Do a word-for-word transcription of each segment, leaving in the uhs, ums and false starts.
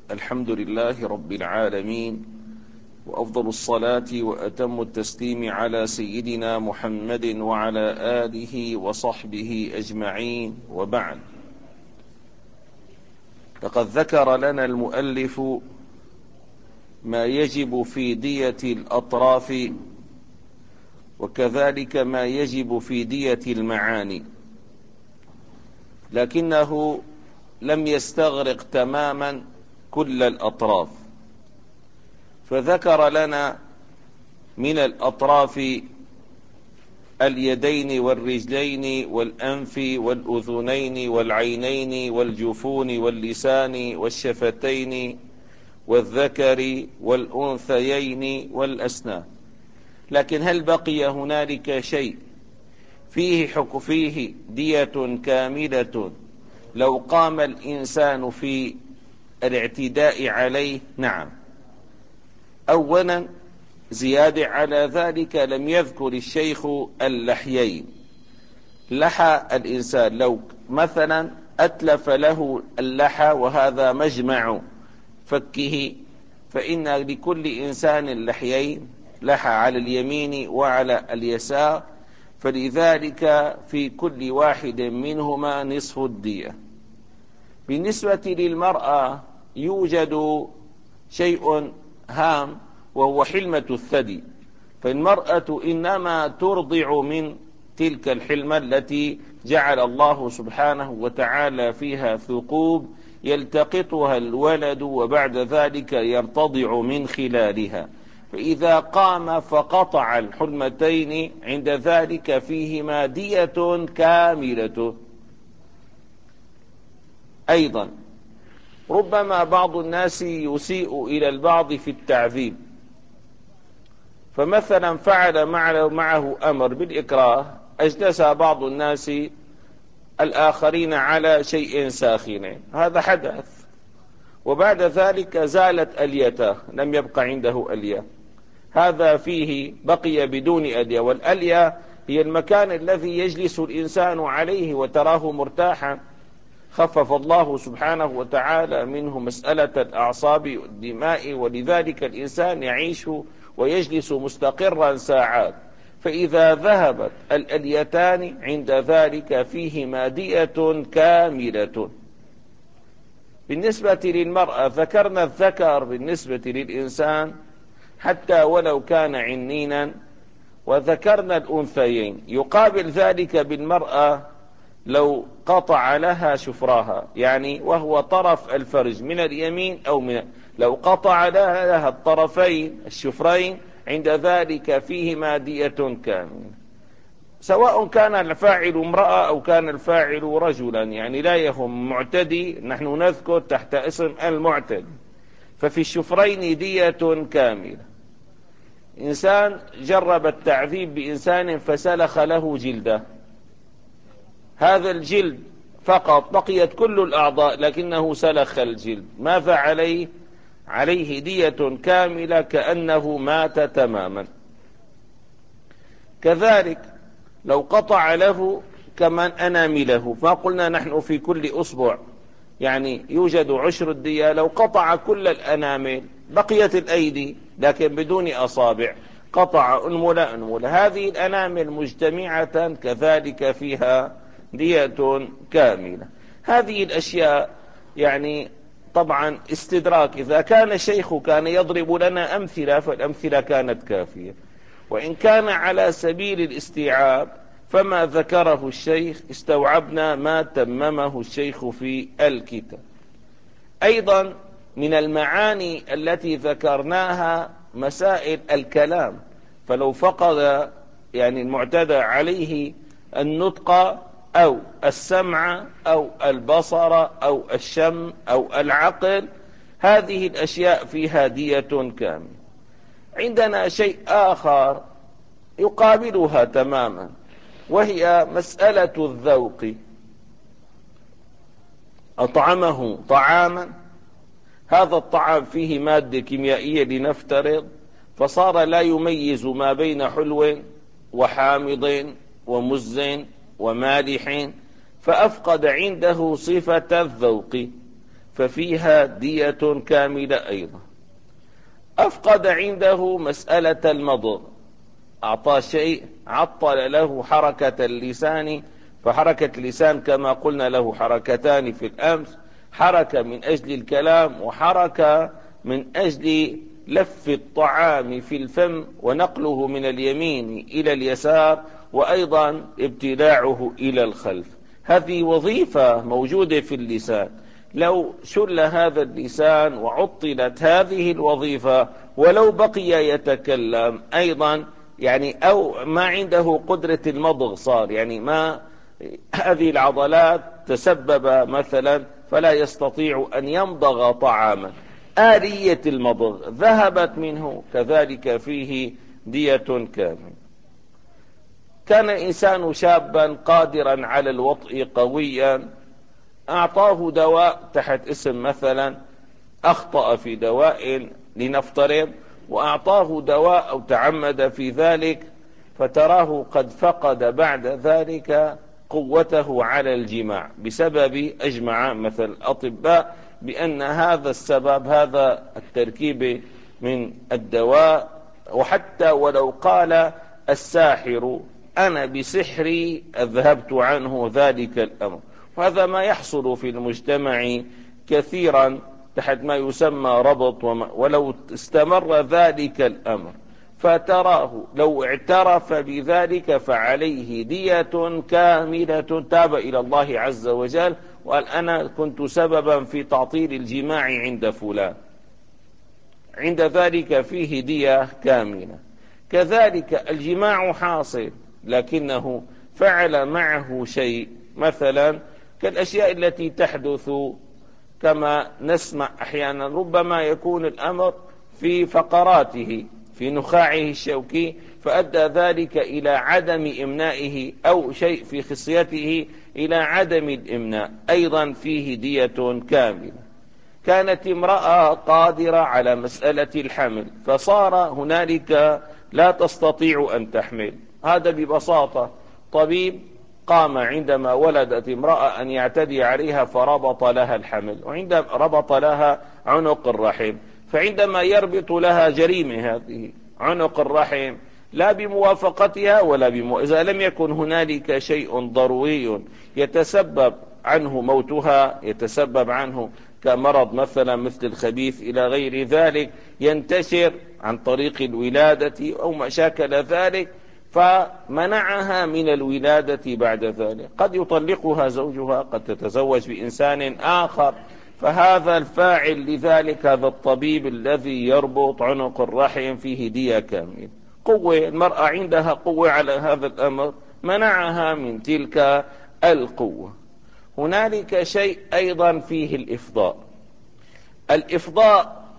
الحمد لله رب العالمين، وأفضل الصلاة وأتم التسليم على سيدنا محمد وعلى آله وصحبه أجمعين، وبعد. لقد ذكر لنا المؤلف ما يجب في دية الأطراف، وكذلك ما يجب في دية المعاني، لكنه لم يستغرق تماما كل الأطراف، فذكر لنا من الأطراف اليدين والرجلين والأنف والأذنين والعينين والجفون واللسان والشفتين والذكر والأنثيين والأسنان. لكن هل بقي هنالك شيء فيه حك فيه دية كاملة لو قام الإنسان في الاعتداء عليه؟ نعم. أولا، زيادة على ذلك، لم يذكر الشيخ اللحيين. لحى الإنسان لو مثلا أتلف له اللحى وهذا مجمع فكه، فإن لكل إنسان لحيين، لحى على اليمين وعلى اليسار، فلذلك في كل واحد منهما نصف الدية. بالنسبة للمرأة يوجد شيء هام وهو حلمة الثدي، فالمرأة إنما ترضع من تلك الحلمة التي جعل الله سبحانه وتعالى فيها ثقوب يلتقطها الولد وبعد ذلك يرتضع من خلالها، فإذا قام فقطع الحلمتين عند ذلك فيهما دية كاملة. أيضا ربما بعض الناس يسيء إلى البعض في التعذيب، فمثلا فعل معه أمر بالإكراه، أجلس بعض الناس الآخرين على شيء ساخن، هذا حدث، وبعد ذلك زالت أليته، لم يبق عنده ألية، هذا فيه بقي بدون ألية، والألية هي المكان الذي يجلس الإنسان عليه وتراه مرتاحا. خفف الله سبحانه وتعالى منه مسألة الأعصاب والدماء، ولذلك الإنسان يعيش ويجلس مستقرا ساعات، فإذا ذهبت الأليتان عند ذلك فيهما دية كاملة. بالنسبة للمرأة ذكرنا الذكر بالنسبة للإنسان حتى ولو كان عنينا، وذكرنا الأنثيين. يقابل ذلك بالمرأة لو قطع لها شفراها، يعني وهو طرف الفرج من اليمين أو من، لو قطع لها الطرفين الشفرين عند ذلك فيهما دية كاملة، سواء كان الفاعل امرأة أو كان الفاعل رجلا، يعني لا يهم معتدي، نحن نذكر تحت اسم المعتدي، ففي الشفرين دية كاملة. إنسان جرب التعذيب بإنسان فسلخ له جلده، هذا الجلد فقط، بقيت كل الأعضاء لكنه سلخ الجلد، ماذا عليه؟ عليه دية كاملة كأنه مات تماما. كذلك لو قطع له كمان أنامله، فقلنا نحن في كل أصبع يعني يوجد عشر الدية، لو قطع كل الأنامل بقيت الأيدي لكن بدون أصابع، قطع أنملة أنملة، هذه الأنامل مجتمعة كذلك فيها دية كاملة. هذه الأشياء يعني طبعا استدراك، إذا كان الشيخ كان يضرب لنا أمثلة فالأمثلة كانت كافية، وإن كان على سبيل الاستيعاب فما ذكره الشيخ استوعبنا ما تممه الشيخ في الكتاب. أيضا من المعاني التي ذكرناها مسائل الكلام، فلو فقد يعني المعتدى عليه النطق أو السمع أو البصر أو الشم أو العقل، هذه الأشياء فيها دية كاملة. عندنا شيء آخر يقابلها تماما، وهي مسألة الذوق. أطعمه طعاما، هذا الطعام فيه مادة كيميائية لنفترض، فصار لا يميز ما بين حلو وحامض ومز ومالح، فأفقد عنده صفة الذوق، ففيها دية كاملة أيضا. أفقد عنده مسألة المضغ، أعطى شيء عطل له حركة اللسان، فحركة اللسان كما قلنا له حركتان في الأمس، حركة من أجل الكلام وحركة من أجل لف الطعام في الفم ونقله من اليمين إلى اليسار وأيضا ابتلاعه إلى الخلف. هذه وظيفة موجودة في اللسان، لو شل هذا اللسان وعطلت هذه الوظيفة ولو بقي يتكلم أيضا يعني أو ما عنده قدرة المضغ صار يعني ما هذه العضلات تسبب مثلا فلا يستطيع أن يمضغ طعاما، آلية المضغ ذهبت منه، كذلك فيه دية كاملة. كان إنسان شابا قادرا على الوطء قويا، أعطاه دواء تحت اسم مثلا أخطأ في دواء لنفترض، وأعطاه دواء أو تعمد في ذلك، فتراه قد فقد بعد ذلك قوته على الجماع بسبب أجمع مثل الأطباء بأن هذا السبب هذا التركيب من الدواء. وحتى ولو قال الساحر أنا بسحري أذهبت عنه ذلك الأمر، وهذا ما يحصل في المجتمع كثيرا تحت ما يسمى ربط، ولو استمر ذلك الأمر فتراه لو اعترف بذلك فعليه دية كاملة، تاب إلى الله عز وجل وقال أنا كنت سببا في تعطيل الجماع عند فلان، عند ذلك فيه دية كاملة. كذلك الجماع حاصل لكنه فعل معه شيء مثلا كالأشياء التي تحدث كما نسمع أحيانا، ربما يكون الأمر في فقراته في نخاعه الشوكي فأدى ذلك إلى عدم إمنائه، أو شيء في خصيته إلى عدم الإمناء، أيضا فيه دية كاملة. كانت امرأة قادرة على مسألة الحمل فصار هنالك لا تستطيع أن تحمل، هذا ببساطة طبيب قام عندما ولدت امرأة أن يعتدي عليها فربط لها الحمل، وعندما ربط لها عنق الرحم، فعندما يربط لها جريمة هذه عنق الرحم لا بموافقتها ولا بمو... إذا لم يكن هنالك شيء ضروري يتسبب عنه موتها، يتسبب عنه كمرض مثلا مثل الخبيث إلى غير ذلك ينتشر عن طريق الولادة أو ما شاكل ذلك، فمنعها من الولادة بعد ذلك، قد يطلقها زوجها، قد تتزوج بإنسان آخر، فهذا الفاعل لذلك هذا الطبيب الذي يربط عنق الرحم فيه دية كاملة. قوة المرأة عندها قوة على هذا الأمر منعها من تلك القوة. هنالك شيء أيضا فيه الإفضاء. الإفضاء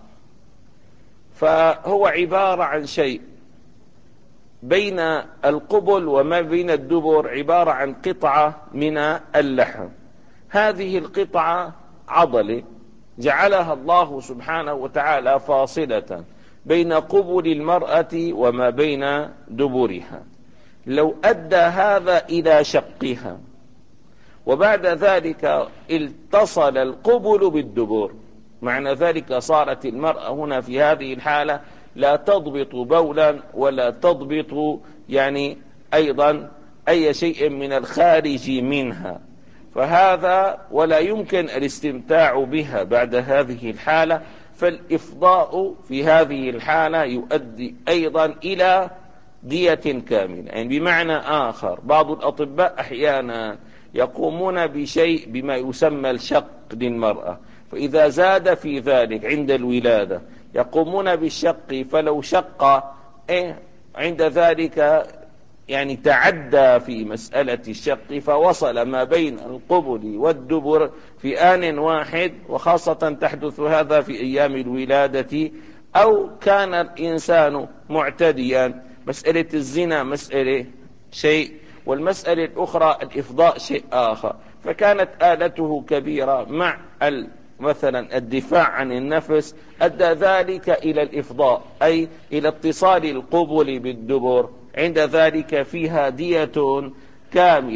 فهو عبارة عن شيء بين القبل وما بين الدبر، عبارة عن قطعة من اللحم، هذه القطعة عضلة جعلها الله سبحانه وتعالى فاصلة بين قبل المرأة وما بين دبرها، لو أدى هذا إلى شقها وبعد ذلك اتصل القبل بالدبر، معنى ذلك صارت المرأة هنا في هذه الحالة لا تضبط بولا ولا تضبط يعني أيضا أي شيء من الخارج منها، فهذا ولا يمكن الاستمتاع بها بعد هذه الحالة. فالإفضاء في هذه الحالة يؤدي أيضا إلى دية كاملة، يعني بمعنى آخر بعض الأطباء أحيانا يقومون بشيء بما يسمى الشق للمرأة، فإذا زاد في ذلك عند الولادة يقومون بالشق، فلو شق إيه عند ذلك يعني تعدى في مسألة الشق فوصل ما بين القبل والدبر في آن واحد، وخاصة تحدث هذا في أيام الولادة، أو كان الإنسان معتديا، مسألة الزنا مسألة شيء والمسألة الأخرى الإفضاء شيء آخر، فكانت آلته كبيرة مع مثلا الدفاع عن النفس أدى ذلك إلى الإفضاء، أي إلى اتصال القبل بالدبر، عند ذلك فيها دية كاملة.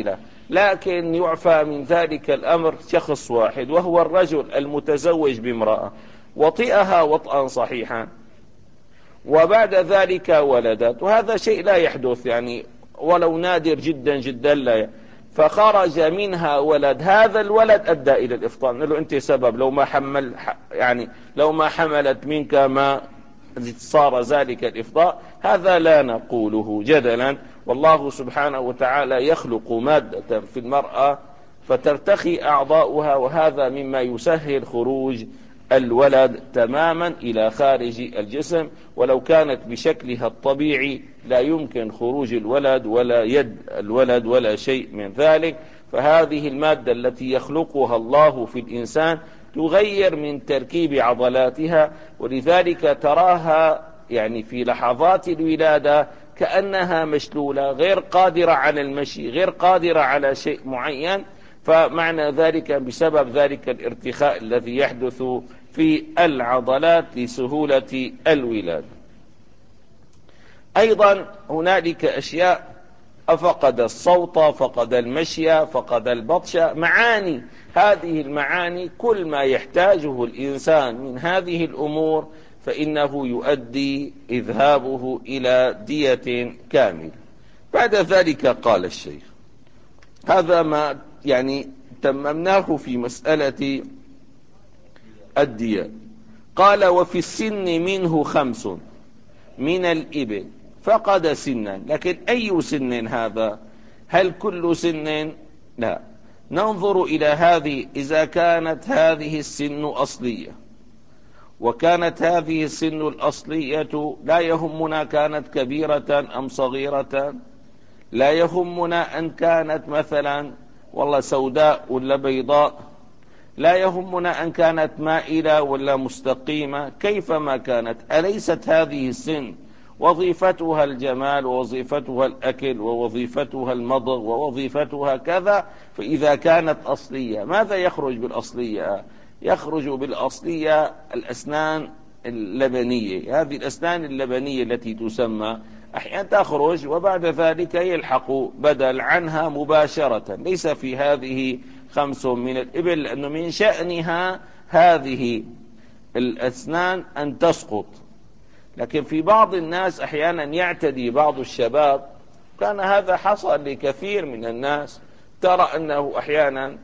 لكن يعفى من ذلك الأمر شخص واحد، وهو الرجل المتزوج بامرأة وطئها وطئا صحيحا وبعد ذلك ولدت، وهذا شيء لا يحدث يعني ولو نادر جدا جدا لا، فخرج منها ولد، هذا الولد أدى إلى الإفطار، نقول له أنت سبب، لو ما حمل يعني لو ما حملت منك ما صار ذلك الإفطار، هذا لا نقوله جدلا. والله سبحانه وتعالى يخلق مادة في المرأة فترتخي أعضاؤها، وهذا مما يسهل خروج الولد تماما إلى خارج الجسم، ولو كانت بشكلها الطبيعي لا يمكن خروج الولد ولا يد الولد ولا شيء من ذلك. فهذه المادة التي يخلقها الله في الإنسان تغير من تركيب عضلاتها، ولذلك تراها يعني في لحظات الولادة كأنها مشلولة، غير قادرة على المشي، غير قادرة على شيء معين، فمعنى ذلك بسبب ذلك الارتخاء الذي يحدث في العضلات لسهولة الولادة. أيضا هنالك أشياء، أفقد الصوت، فقد المشي، فقد البطش، معاني، هذه المعاني كل ما يحتاجه الإنسان من هذه الأمور فإنه يؤدي إذهابه إلى دية كاملة. بعد ذلك قال الشيخ، هذا ما يعني تممناه في مسألة الدية. قال وفي السن منه خمس من الإبل فقد سنا، لكن أي سن هذا؟ هل كل سن؟ لا، ننظر إلى هذه، إذا كانت هذه السن أصلية، وكانت هذه السن الأصلية لا يهمنا كانت كبيرة أم صغيرة، لا يهمنا أن كانت مثلا والله سوداء ولا بيضاء، لا يهمنا أن كانت مائلة ولا مستقيمة، كيفما كانت، أليست هذه السن وظيفتها الجمال ووظيفتها الأكل ووظيفتها المضغ ووظيفتها كذا؟ فإذا كانت أصلية، ماذا يخرج بالأصلية؟ يخرج بالأصلية الأسنان اللبنية، هذه الأسنان اللبنية التي تسمى أحيانا تخرج وبعد ذلك يلحق بدل عنها مباشرة. ليس في هذه خمس من الإبل، لأنه من شأنها هذه الأسنان أن تسقط. لكن في بعض الناس أحيانا يعتدي بعض الشباب، كان هذا حصل لكثير من الناس، ترى أنه أحيانا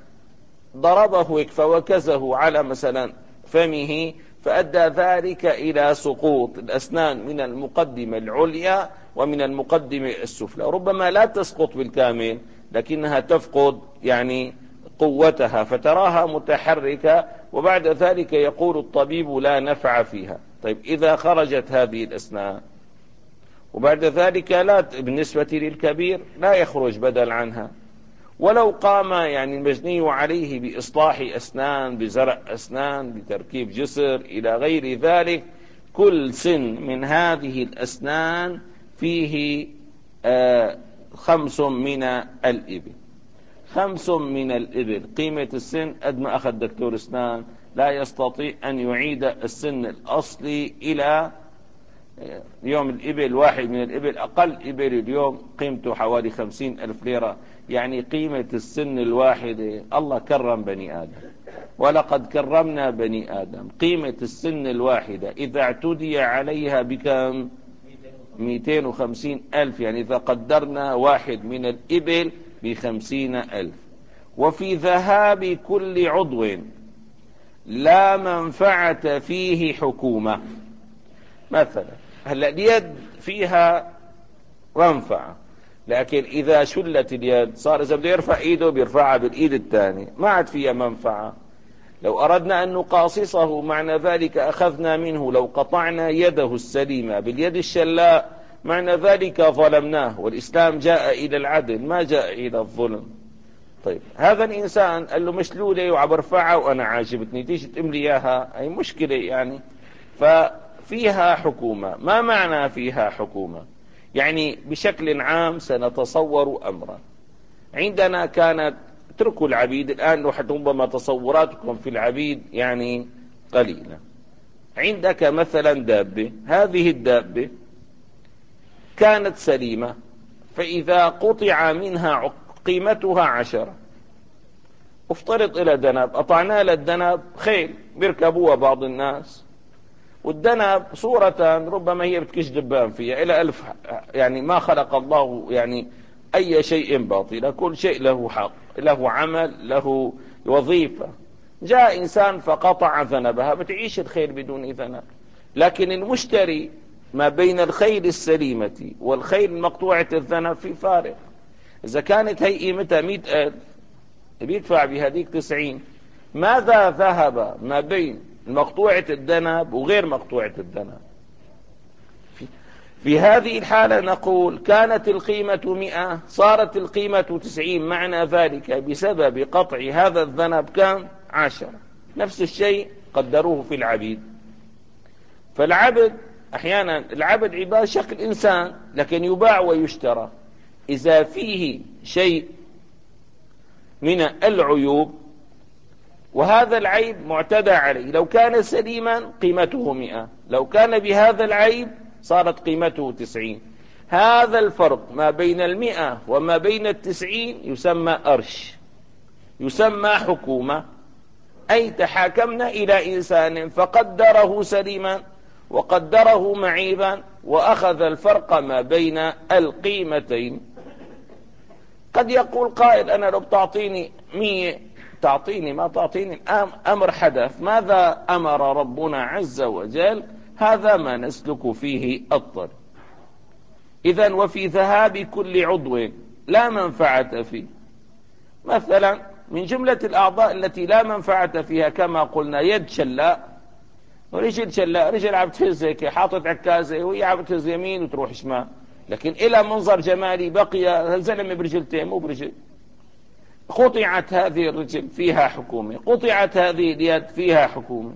ضربه فوكزه على مثلا فمه، فأدى ذلك إلى سقوط الأسنان من المقدمة العليا ومن المقدمة السفلى، ربما لا تسقط بالكامل لكنها تفقد يعني قوتها، فتراها متحركة، وبعد ذلك يقول الطبيب لا نفع فيها. طيب إذا خرجت هذه الأسنان وبعد ذلك لا، بالنسبة للكبير لا يخرج بدل عنها، ولو قام يعني المجني عليه بإصلاح أسنان، بزرع أسنان، بتركيب جسر إلى غير ذلك، كل سن من هذه الأسنان فيه آه خمس من الإبل. خمس من الإبل، قيمة السن قد ما أخذ دكتور أسنان لا يستطيع أن يعيد السن الأصلي إلى اليوم. الإبل واحد من الإبل، أقل إبل اليوم قيمته حوالي خمسين ألف ليرة، يعني قيمة السن الواحدة. الله كرم بني آدم، ولقد كرمنا بني آدم، قيمة السن الواحدة إذا اعتدي عليها بكم؟ مئتين وخمسين ألف، يعني إذا قدرنا واحد من الإبل بخمسين ألف. وفي ذهاب كل عضو لا منفعة فيه حكومة. مثلا هلا اليد فيها منفعة، لكن إذا شلت اليد صار إذا بده يرفع إيده بيرفعها بالإيد الثانية، ما عاد فيها منفعة. لو أردنا أن نقاصصه معنى ذلك أخذنا منه، لو قطعنا يده السليمة باليد الشلاء معنى ذلك ظلمناه، والإسلام جاء إلى العدل ما جاء إلى الظلم. طيب هذا الإنسان قال له مشلولة وعبرفعها وأنا عاجبتني، تيجي تملي إياها، أي مشكلة يعني. ففيها حكومة. ما معنى فيها حكومة؟ يعني بشكل عام سنتصور أمرا، عندنا كانت اتركوا العبيد الآن، ربما تصوراتكم في العبيد يعني قليلة. عندك مثلا دابة، هذه الدابة كانت سليمة، فإذا قطع منها قيمتها عشرة، افترض إلى دنب، أطعنا للدنب خيل بيركبوها بعض الناس، والدنب صورة ربما هي بتكش دبان فيها إلى ألف، يعني ما خلق الله يعني أي شيء باطل، كل شيء له حق، له عمل، له وظيفة. جاء إنسان فقطع ذنبها، بتعيش الخيل بدون ذنب. لكن المشتري ما بين الخيل السليمة والخيل المقطوعة الذنب في فارق. إذا كانت هي قيمتها مئة ألف بيدفع بهذيك تسعين. ماذا ذهب ما بين مقطوعة الذنب وغير مقطوعة الذنب؟ في, في هذه الحالة نقول كانت القيمة مئة صارت القيمة تسعين، معنى ذلك بسبب قطع هذا الذنب كان عشرة. نفس الشيء قدروه في العبيد. فالعبد أحيانا العبد عباد شكل إنسان لكن يباع ويشترى، إذا فيه شيء من العيوب وهذا العيب معتدى عليه، لو كان سليما قيمته مئة، لو كان بهذا العيب صارت قيمته تسعين. هذا الفرق ما بين المئة وما بين التسعين يسمى أرش، يسمى حكومة، أي تحاكمنا إلى إنسان فقدره سليما وقدره معيبا وأخذ الفرق ما بين القيمتين. قد يقول قائل أنا لو بتعطيني مية تعطيني، ما تعطيني، أمر حدث، ماذا أمر ربنا عز وجل؟ هذا ما نسلك فيه الطريق. إذن وفي ذهاب كل عضو لا منفعة فيه. مثلا من جملة الأعضاء التي لا منفعة فيها كما قلنا يد شلاء ورجل شلاء، رجل عم تهز هيك حاطط عكازة وهي عم تهز يمين وتروح شمال، لكن إلى منظر جمالي بقي الزلمة برجلتين مو برجل. قطعت هذه الرجل فيها حكومة، قطعت هذه اليد فيها حكومة.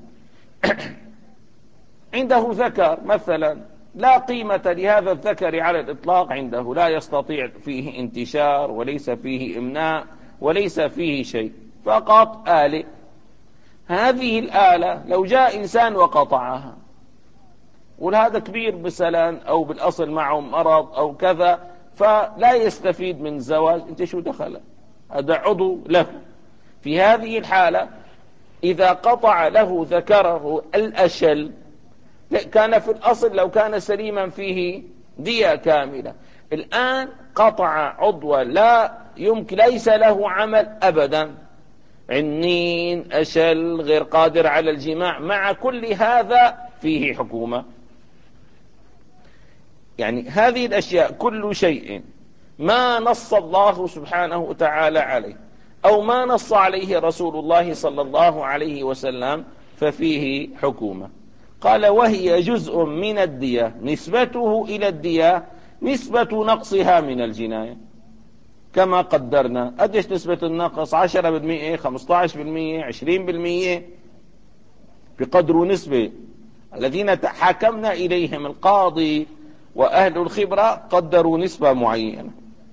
عنده ذكر مثلا لا قيمة لهذا الذكر على الإطلاق عنده، لا يستطيع فيه انتشار وليس فيه إمناء وليس فيه شيء، فقط آلة. هذه الآلة لو جاء إنسان وقطعها وهذا كبير مثلا أو بالأصل معه مرض أو كذا فلا يستفيد من الزواج، أنت شو دخل؟ هذا عضو له. في هذه الحالة إذا قطع له ذكره الأشل كان في الأصل لو كان سليما فيه دية كاملة. الآن قطع عضوا لا يمكن، ليس له عمل أبدا، عنين، أشل، غير قادر على الجماع، مع كل هذا فيه حكومة. يعني هذه الأشياء كل شيء ما نص الله سبحانه وتعالى عليه أو ما نص عليه رسول الله صلى الله عليه وسلم ففيه حكومة. قال وهي جزء من الدية، نسبته إلى الدية نسبة نقصها من الجناية كما قدرنا. قديش نسبة النقص؟ عشرة بالمئة، خمسة عشر بالمئة، عشرين بالمئة، بقدر نسبة الذين تحاكمنا إليهم القاضي وأهل الخبرة قدروا نسبة معينة.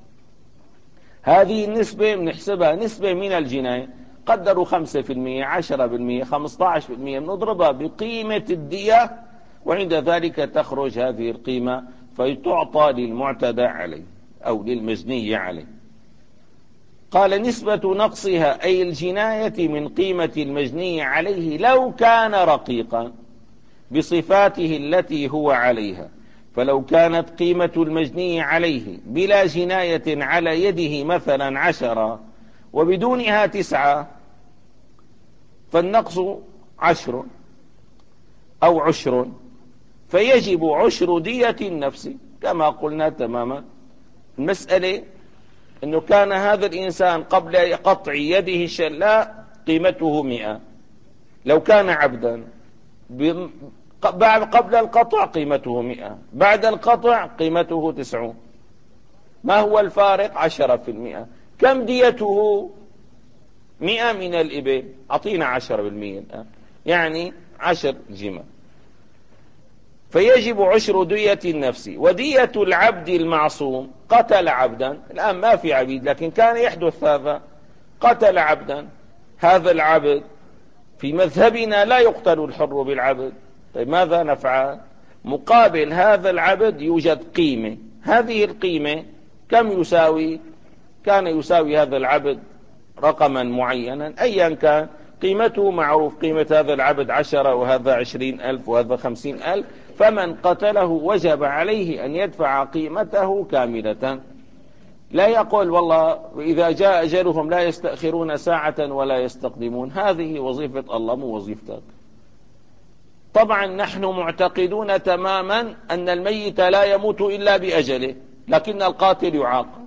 هذه النسبة بنحسبها نسبة من الجناية، قدروا خمسة بالمئة، عشرة بالمئة، خمسة عشر بالمئة، بنضربها بقيمة الدية وعند ذلك تخرج هذه القيمة فتعطى للمعتدى عليه أو للمجني عليه. قال نسبة نقصها أي الجناية من قيمة المجني عليه لو كان رقيقا بصفاته التي هو عليها. فلو كانت قيمة المجني عليه بلا جناية على يده مثلا عشرة وبدونها تسعة فالنقص عشر أو عشر، فيجب عشر دية النفس كما قلنا تماما. المسألة أنه كان هذا الإنسان قبل قطع يده الشلاء قيمته مئة، لو كان عبدا قبل القطع قيمته مئة، بعد القطع قيمته تسعون. ما هو الفارق؟ عشرة في المئة. كم ديته؟ مئة من الإبل، أعطينا عشرة بالمئة الآن، يعني عشر جمل. فيجب عشر دية النفس. ودية العبد المعصوم، قتل عبدا، الآن ما في عبيد لكن كان يحدث هذا، قتل عبدا، هذا العبد في مذهبنا لا يقتل الحر بالعبد. طيب ماذا نفعل؟ مقابل هذا العبد يوجد قيمة، هذه القيمة كم يساوي؟ كان يساوي هذا العبد رقما معينا أيا كان، قيمته معروف، قيمة هذا العبد عشرة وهذا عشرين ألف وهذا خمسين ألف، فمن قتله وجب عليه أن يدفع قيمته كاملة. لا يقول والله إذا جاء أجلهم لا يستأخرون ساعة ولا يستقدمون. هذه وظيفة الله مو وظيفتك. طبعا نحن معتقدون تماما أن الميت لا يموت إلا بأجله، لكن القاتل يعاقب،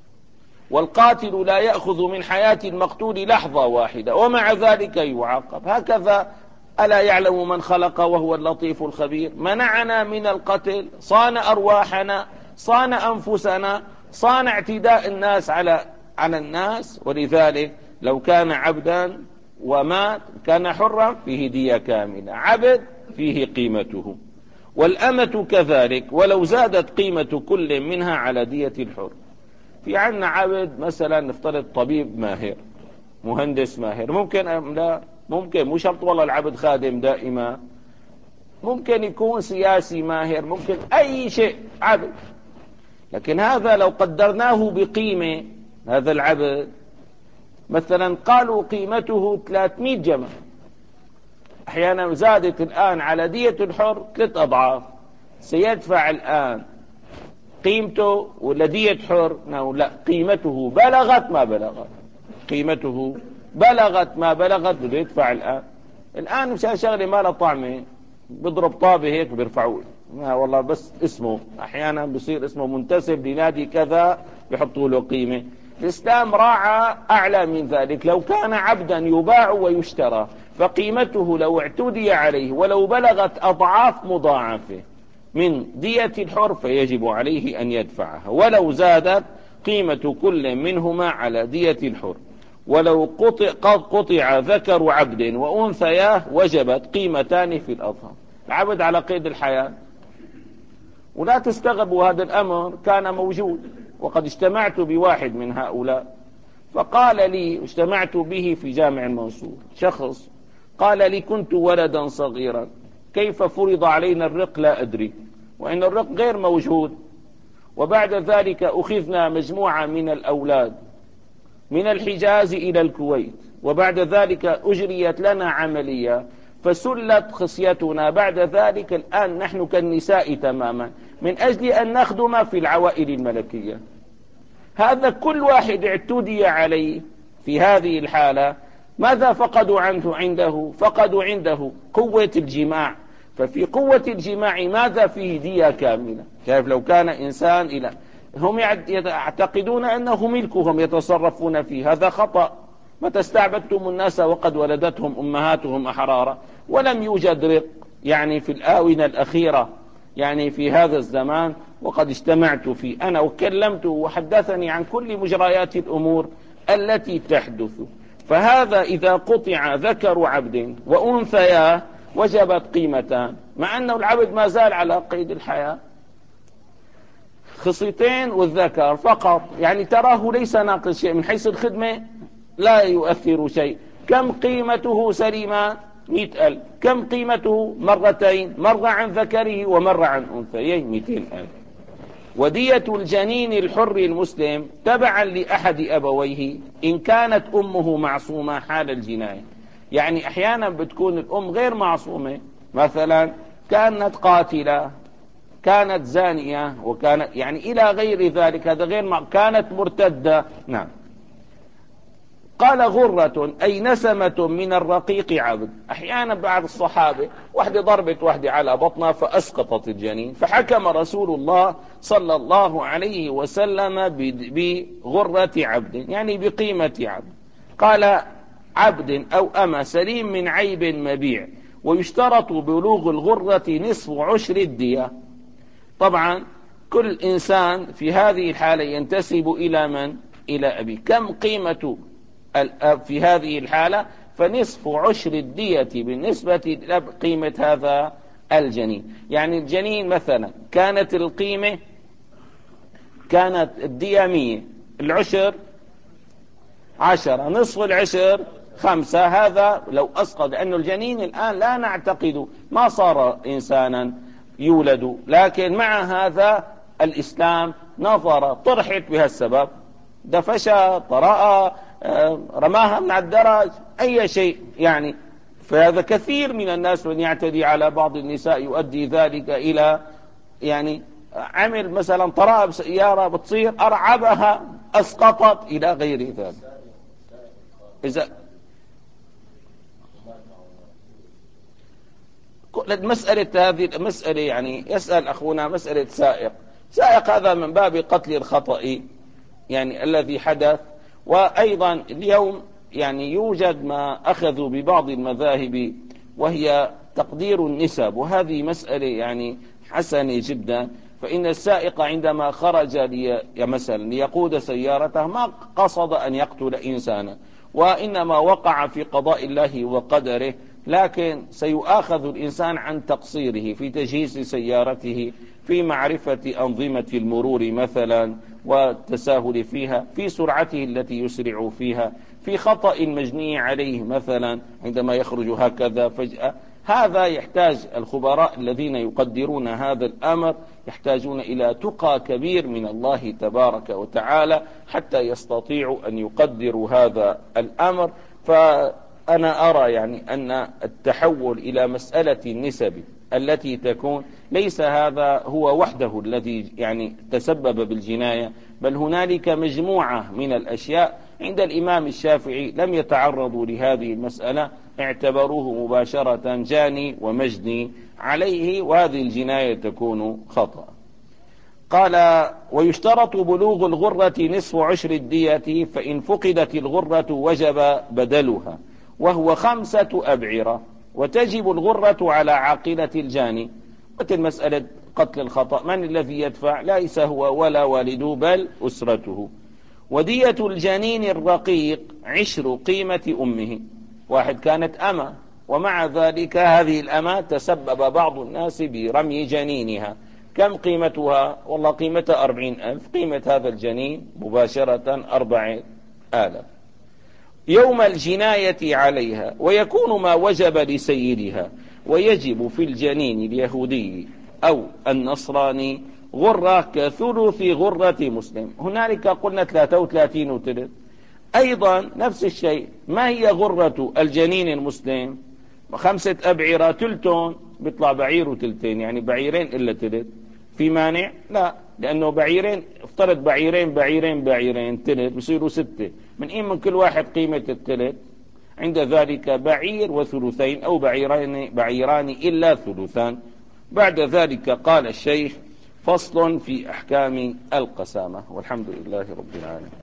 والقاتل لا يأخذ من حياة المقتول لحظة واحدة ومع ذلك يعاقب. هكذا ألا يعلم من خلق وهو اللطيف الخبير؟ منعنا من القتل، صان أرواحنا، صان أنفسنا، صان اعتداء الناس على على الناس. ولذلك لو كان عبدا ومات كان حرا فيه دية كاملة، عبد فيه قيمته، والأمة كذلك ولو زادت قيمة كل منها على دية الحر. في عنا عبد مثلا نفترض طبيب ماهر، مهندس ماهر، ممكن أم لا؟ ممكن، مو شرط والله العبد خادم دائما، ممكن يكون سياسي ماهر، ممكن أي شيء عبد. لكن هذا لو قدرناه بقيمة، هذا العبد مثلا قالوا قيمته ثلاثمئة جمل، أحيانا زادت الآن على دية الحر ثلاث أضعاف، سيدفع الآن قيمته ولا دية حر؟ لا، قيمته بلغت ما بلغت، قيمته بلغت ما بلغت، بده يدفع الآن. الآن مشان شغله ما له طعمه بضرب طابة هيك بيرفعوه، ما والله بس اسمه، أحيانا بصير اسمه منتسب لنادي كذا بيحطوا له قيمة. الإسلام راعى أعلى من ذلك، لو كان عبدا يباع ويشترى فقيمته لو اعتدي عليه ولو بلغت أضعاف مضاعفة من دية الحر فيجب عليه أن يدفعها، ولو زادت قيمة كل منهما على دية الحر. ولو قطع, قد قطع ذكر عبد وأنثياه وجبت قيمتان في الأضهار. العبد على قيد الحياة، ولا تستغربوا هذا الأمر كان موجود، وقد اجتمعت بواحد من هؤلاء فقال لي، اجتمعت به في جامع المنصور، شخص قال لي كنت ولدا صغيرا كيف فرض علينا الرق لا أدري، وإن الرق غير موجود، وبعد ذلك أخذنا مجموعة من الأولاد من الحجاز إلى الكويت، وبعد ذلك أجريت لنا عملية فسلت خصيتنا، بعد ذلك الآن نحن كالنساء تماما من أجل أن نخدم في العوائل الملكية. هذا كل واحد اعتدي عليه في هذه الحالة، ماذا فقدوا عنه عنده؟ فقدوا عنده قوة الجماع، ففي قوة الجماع ماذا فيه؟ دية كاملة. شايف لو كان إنسان إلى هم يعتقدون أنه ملكهم يتصرفون فيه، هذا خطأ. متى استعبدتم الناس وقد ولدتهم أمهاتهم أحرارا؟ ولم يوجد رق يعني في الآونة الأخيرة، يعني في هذا الزمان، وقد اجتمعت فيه أنا وكلمته وحدثني عن كل مجريات الأمور التي تحدث. فهذا إذا قطع ذكر عبد وأنثياه وجبت قيمتان، مع أنه العبد ما زال على قيد الحياة، خصيتين والذكر فقط، يعني تراه ليس ناقص شيء من حيث الخدمة، لا يؤثر شيء. كم قيمته سليمان؟ مئة ألف. كم قيمته مرتين، مرة عن ذكره ومرة عن أنثيين؟ مئتين ألف. ودية الجنين الحر المسلم تبعا لأحد أبويه إن كانت أمه معصومة حال الجناية، يعني أحيانا بتكون الأم غير معصومة، مثلا كانت قاتلة، كانت زانية، وكانت يعني إلى غير ذلك، هذا غير مع... كانت مرتدة. نعم. قال غرة أي نسمة من الرقيق عبد. أحيانا بعض الصحابة واحدة ضربت واحدة على بطنها فأسقطت الجنين، فحكم رسول الله صلى الله عليه وسلم بغرة عبد، يعني بقيمة عبد. قال عبد أو أما سليم من عيب مبيع، ويشترط بلوغ الغرة نصف عشر الدية. طبعا كل إنسان في هذه الحالة ينتسب إلى من؟ إلى أبي. كم قيمة الأب في هذه الحالة؟ فنصف عشر الدية بالنسبة للأب قيمة هذا الجنين. يعني الجنين مثلا كانت القيمة، كانت الدية مية، العشر عشرة، نصف العشر خمسة. هذا لو أسقط، لأن الجنين الآن لا نعتقد ما صار إنسانا يولد، لكن مع هذا الإسلام نظر طرحت بهالسبب دفشها، طرأها، رماها من على الدرج، أي شيء يعني. فهذا كثير من الناس من يعتدي على بعض النساء يؤدي ذلك إلى يعني عمل مثلا طرأها بسيارة بتصير أرعبها أسقطت إلى غير ذلك. إذا مسألة هذه المسألة يعني يسأل أخونا مسألة سائق سائق هذا من باب قتل الخطأ يعني الذي حدث. وأيضا اليوم يعني يوجد ما أخذوا ببعض المذاهب وهي تقدير النسب، وهذه مسألة يعني حسنة جدا. فإن السائق عندما خرج لي مثلا ليقود سيارته ما قصد أن يقتل إنسانا، وإنما وقع في قضاء الله وقدره، لكن سيؤاخذ الإنسان عن تقصيره في تجهيز سيارته، في معرفة أنظمة المرور مثلا والتساهل فيها، في سرعته التي يسرع فيها، في خطأ مجني عليه مثلا عندما يخرج هكذا فجأة. هذا يحتاج الخبراء الذين يقدرون هذا الأمر يحتاجون إلى تقى كبير من الله تبارك وتعالى حتى يستطيعوا أن يقدروا هذا الأمر. فأنا أرى يعني أن التحول إلى مسألة النسب التي تكون ليس هذا هو وحده الذي يعني تسبب بالجناية، بل هنالك مجموعة من الأشياء عند الإمام الشافعي لم يتعرضوا لهذه المسألة، اعتبروه مباشرة جاني ومجني عليه، وهذه الجناية تكون خطأ. قال: ويشترط بلوغ الغرة نصف عشر الدية، فإن فقدت الغرة وجب بدلها، وهو خمسة أبعرة، وتجب الغرة على عاقلة الجاني. مثل مسألة قتل الخطأ، من الذي يدفع؟ ليس هو ولا والده بل أسرته. ودية الجنين الرقيق عشر قيمة أمه. واحد كانت أمة، ومع ذلك هذه الأمة تسبب بعض الناس برمي جنينها، كم قيمتها؟ والله قيمتها أربعين ألف، قيمة هذا الجنين مباشرة أربعين آلاف. يوم الجناية عليها، ويكون ما وجب لسيدها، ويجب في الجنين اليهودي أو النصراني غرة كثلث غرة مسلم. هنالك قلنا ثلاثة وثلاثين وثلث. أيضا نفس الشيء، ما هي غرة الجنين المسلم؟ خمسة أبعرة، تلتون بيطلع بعير وتلتين، يعني بعيرين إلا تلت. في مانع؟ لا، لأنه بعيرين، افترض بعيرين بعيرين بعيرين تلت بصيروا ستة، من إيه من كل واحد قيمة التلت؟ عند ذلك بعير وثلثين، أو بعيران بعيران إلا ثلثان. بعد ذلك قال الشيخ: فصل في أحكام القسامة. والحمد لله رب العالمين.